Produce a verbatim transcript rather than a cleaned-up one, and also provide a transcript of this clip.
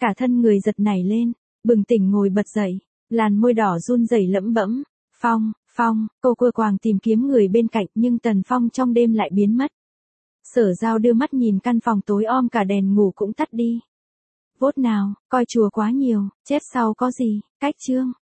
Cả thân người giật nảy lên, bừng tỉnh ngồi bật dậy, làn môi đỏ run rẩy lẩm bẩm. Phong, Phong, cô quơ quàng tìm kiếm người bên cạnh nhưng Tần Phong trong đêm lại biến mất. Sở Giao đưa mắt nhìn căn phòng tối om cả đèn ngủ cũng tắt đi. Vốt nào, coi chùa quá nhiều, chết sau có gì, cách chương.